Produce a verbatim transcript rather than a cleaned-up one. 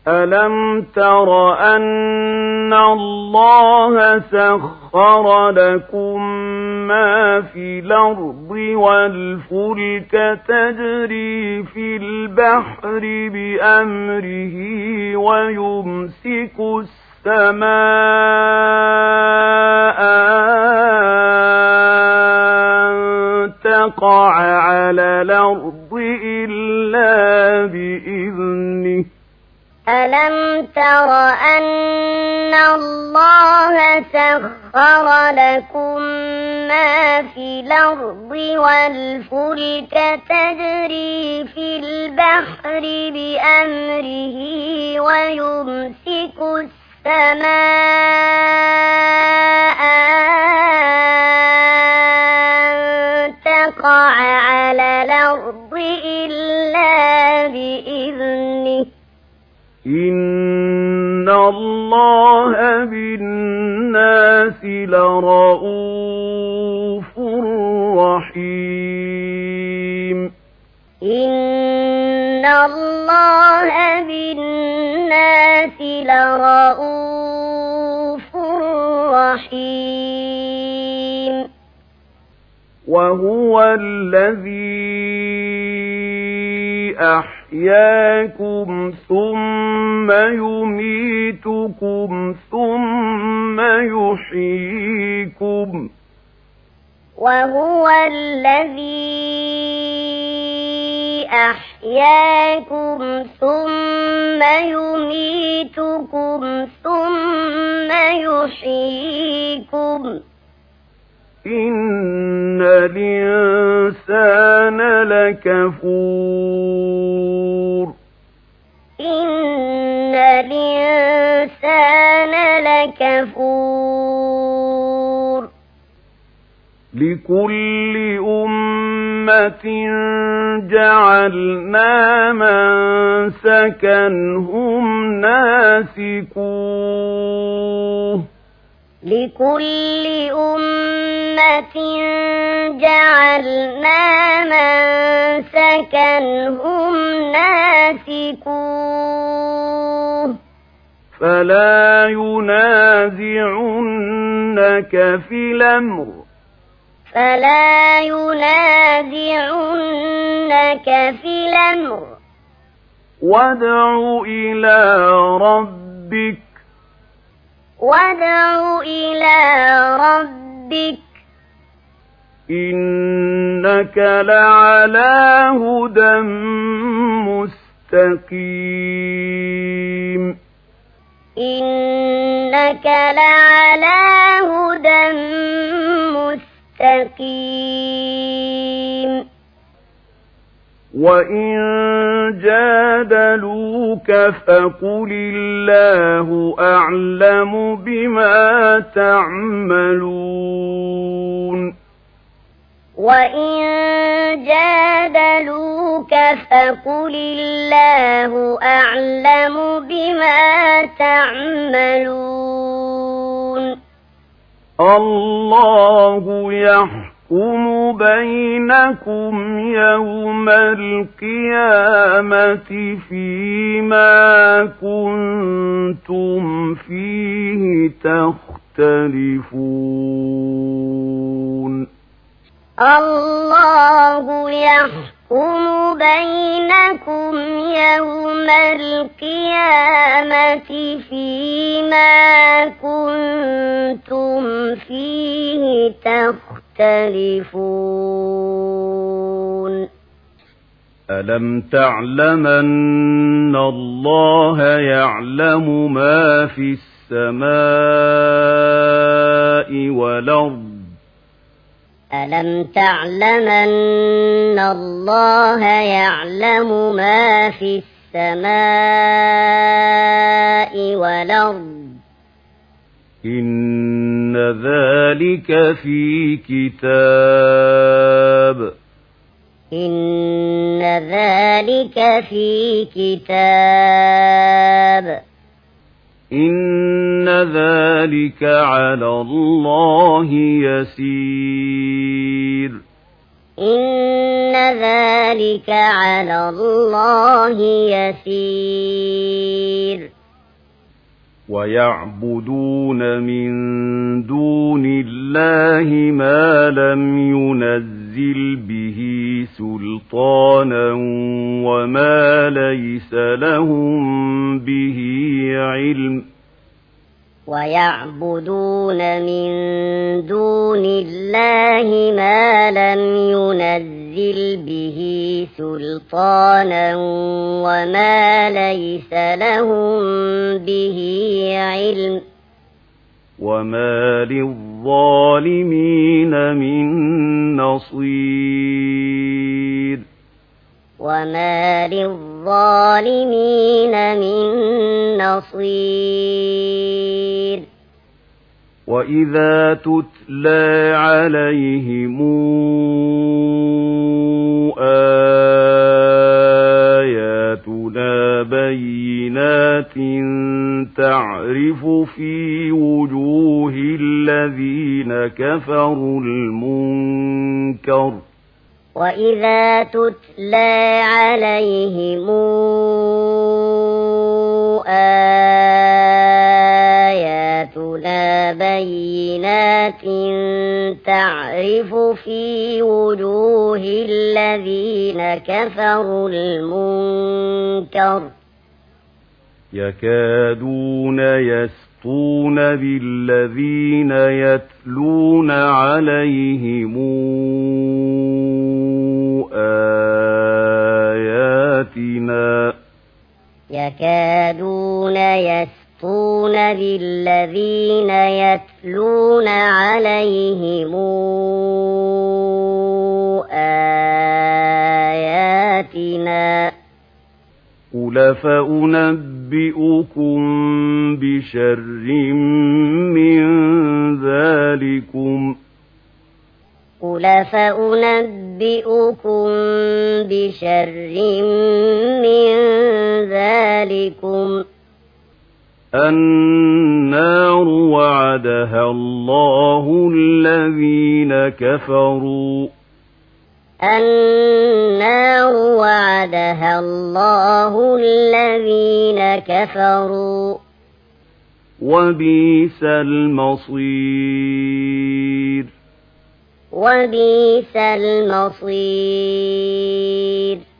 ألم تر أن الله سخر لكم ما في الأرض والفلك تجري في البحر بأمره ويمسك السماء أن تقع على الأرض إلا بإذنه ألم تر أن الله سخر لكم ما في الأرض والفلك تجري في البحر بأمره ويمسك السماء أن تقع على الأرض إلا بإذنه إن الله بالناس لرءوف رحيم إن الله بالناس لرءوف رحيم وهو الذي أحياكم ثم يميتكم ثم يحييكم وهو الذي أحياكم ثم يميتكم ثم يحييكم إن الإنسان لكفور إن الإنسان لكفور لكل أمة جعلنا منسكا هم ناسكوه لكل أمة جعلنا منسكا هم ناسكوه فلا ينازعنك في الأمر فلا ينازعنك في الأمر وادع إلى ربك وادع إلى ربك إنك لعلى هدى مستقيم إنك لعلى هدى مستقيم وإن جادلوك فقل الله أعلم بما تعملون وإن جادلوك فقل الله أعلم بما تعملون الله يحكم يحكم بينكم يوم القيامة فيما كنتم فيه تختلفون الله يحكم بينكم يوم القيامة فيما كنتم فيه تختلفون ألم تعلم أن الله يعلم ما في السماء والأرض ألم تعلم أن الله يعلم ما في السماء والأرض إن ذلك في كتاب إن ذلك في كتاب إن ذلك على الله يسير إن ذلك على الله يسير ويعبدون من دون الله ما لم ينزل به سلطانا وما ليس لهم به علم ويعبدون من دون الله ما لم ينزل به سلطانا وما ليس لهم به علم وما للظالمين من نصير وما للظالمين من نصير وإذا تتلى عليهم آياتنا بينات تعرف في وجوه الذين كفروا المنكر وإذا تتلى عليهم آياتنا بينات تعرف في وجوه الذين كفروا المنكر يكادون يسطون بالذين يتلون عليهم آياتنا يكادون يسطون بالذين يتلون عليهم آياتنا قل فأنبئكم بشر من ذلكم قل فأنبئكم بشر من ذلكم النار وعدها الله الذين كفروا النار وعدها الله الذين كفروا وبئس المصير وبئس المصير